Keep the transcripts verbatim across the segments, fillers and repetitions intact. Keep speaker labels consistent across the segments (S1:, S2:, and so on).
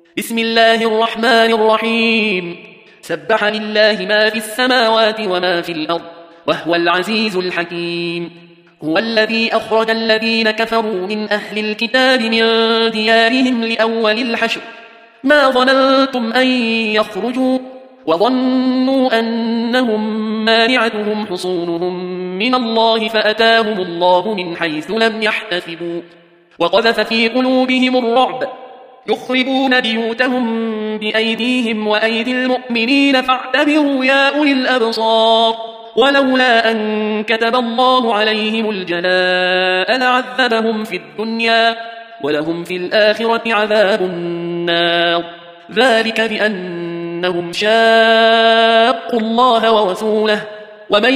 S1: بسم الله الرحمن الرحيم. سبح لله ما في السماوات وما في الأرض وهو العزيز الحكيم. هو الذي أخرج الذين كفروا من أهل الكتاب من ديارهم لأول الحشر ما ظننتم أن يخرجوا وظنوا أنهم مانعتهم حصونهم من الله فأتاهم الله من حيث لم يحتسبوا وقذف في قلوبهم الرعب يخربون بيوتهم بأيديهم وأيدي المؤمنين فاعتبروا يا أولي الأبصار. ولولا أن كتب الله عليهم الجلاء لعذبهم في الدنيا ولهم في الآخرة عذاب النار ذلك بأنهم شاقوا الله ورسوله ومن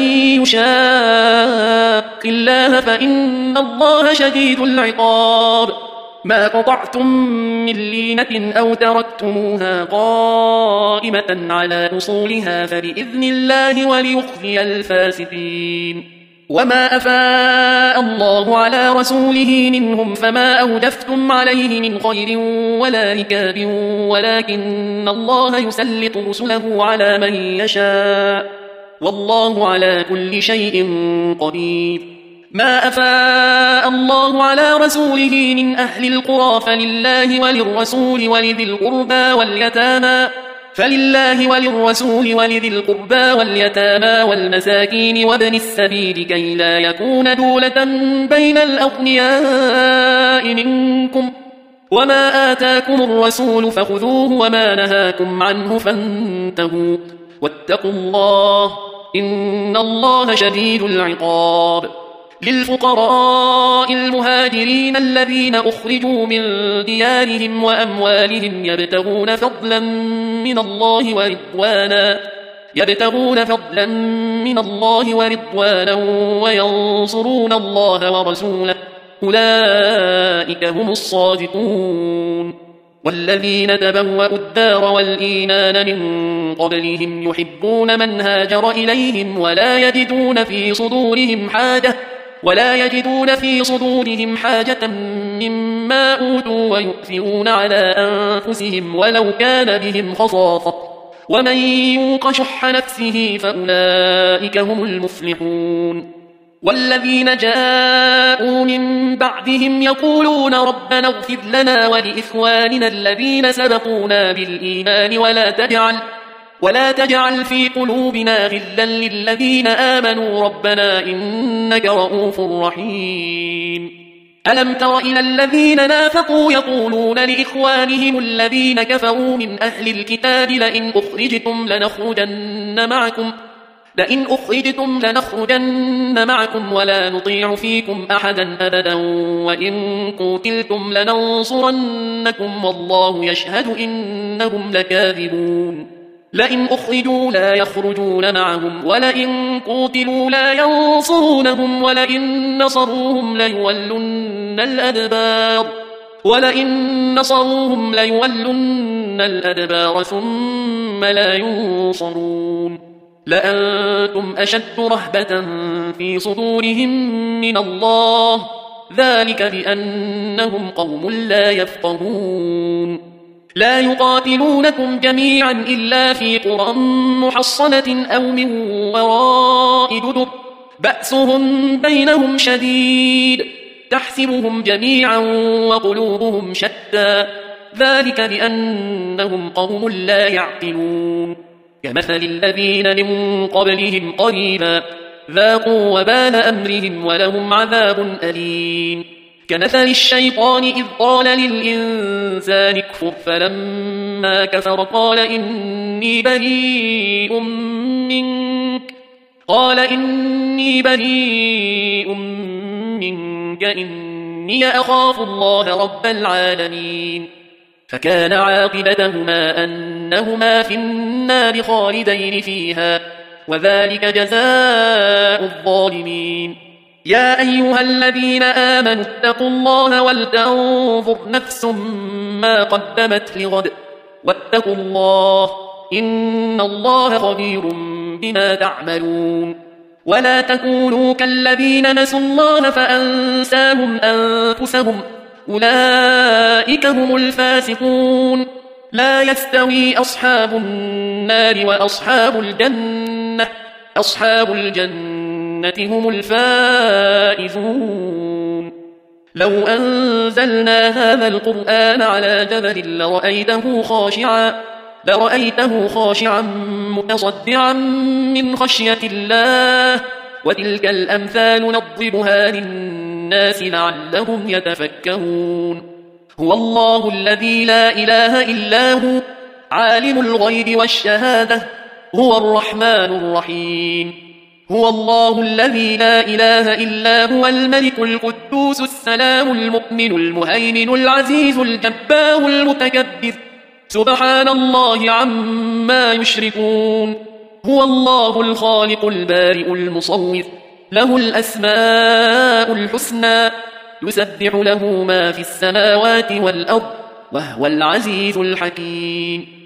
S1: يشاق الله فإن الله شديد العقاب. ما قطعتم من لينة أو تركتموها قائمة على أصولها فبإذن الله وليخزي الفاسقين. وما أفاء الله على رسوله منهم فما أودفتم عليه من خير ولا ركاب ولكن الله يسلط رسله على من يشاء والله على كل شيء قدير. ما أفاء الله على رسوله من أهل القرى فلله وللرسول ولذي القربى واليتامى فلله وللرسول ولذي القربى واليتامى والمساكين وابن السبيل كي لا يكون دولة بين الأغنياء منكم وما آتاكم الرسول فخذوه وما نهاكم عنه فانتهوا واتقوا الله إن الله شديد العقاب. للفقراء المهاجرين الذين أخرجوا من ديارهم وأموالهم يبتغون فضلا من الله ورضوانا يبتغون فضلا من الله ورضوانا وينصرون الله ورسوله أولئك هم الصادقون. والذين تبوأوا الدار والإيمان من قبلهم يحبون من هاجر إليهم ولا يجدون في صدورهم حاجة ولا يجدون في صدورهم حاجة مما أوتوا ويؤثرون على أنفسهم ولو كان بهم خصاصة ومن يوق شح نفسه فأولئك هم المفلحون. والذين جاءوا من بعدهم يقولون ربنا اغفر لنا ولإخواننا الذين سبقونا بالإيمان ولا تجعل ولا تجعل في قلوبنا غلا للذين آمنوا ربنا إنك رؤوف رحيم. ألم تر إلى الذين نافقوا يقولون لإخوانهم الذين كفروا من أهل الكتاب لئن أخرجتم لنخرجن معكم لئن أخرجتم لنخرجن معكم ولا نطيع فيكم أحدا أبدا وإن قتلتم لننصرنكم والله يشهد إنهم لكاذبون. لئن أخرجوا لا يخرجون معهم ولئن قتلوا لا ينصرونهم ولئن نصروهم ليولن الأدبار ولئن نصروهم ليولن الأدبار ثم لا ينصرون. لأنتم أشد رهبة في صدورهم من الله ذلك بأنهم قوم لا يفقهون. لا يقاتلونكم جميعا إلا في قرى محصنة أو من وراء جدر بأسهم بينهم شديد تحسبهم جميعا وقلوبهم شتى ذلك بأنهم قوم لا يعقلون. كمثل الذين من قبلهم قريبا ذاقوا وبال أمرهم ولهم عذاب أليم. كمثل الشيطان إذ قال للإنسان اكفر فلما كفر قال إني بريء منك قال إني بريء منك إني أخاف الله رب العالمين. فكان عاقبتهما أنهما في النار خالدين فيها وذلك جزاء الظالمين. يا أيها الذين آمنوا اتقوا الله ولتنظر نفس ما قدمت لغد واتقوا الله إن الله خبير بما تعملون. ولا تكونوا كالذين نسوا الله فأنساهم أنفسهم أولئك هم الفاسقون. لا يستوي أصحاب النار وأصحاب الجنة أصحاب الجنة هم الفائزون لو أنزلنا هذا القرآن على جبل لرأيته خاشعا لرأيته خاشعا متصدعا من خشية الله وتلك الأمثال نضربها للناس لعلهم يتفكرون هو الله الذي لا إله إلا هو عالم الغيب والشهادة هو الرحمن الرحيم هو الله الذي لا إله إلا هو الملك القدوس السلام المؤمن المهيمن العزيز الجبار المتكبر سبحان الله عما يشركون هو الله الخالق البارئ المصور له الأسماء الحسنى يسبح له ما في السماوات والأرض وهو العزيز الحكيم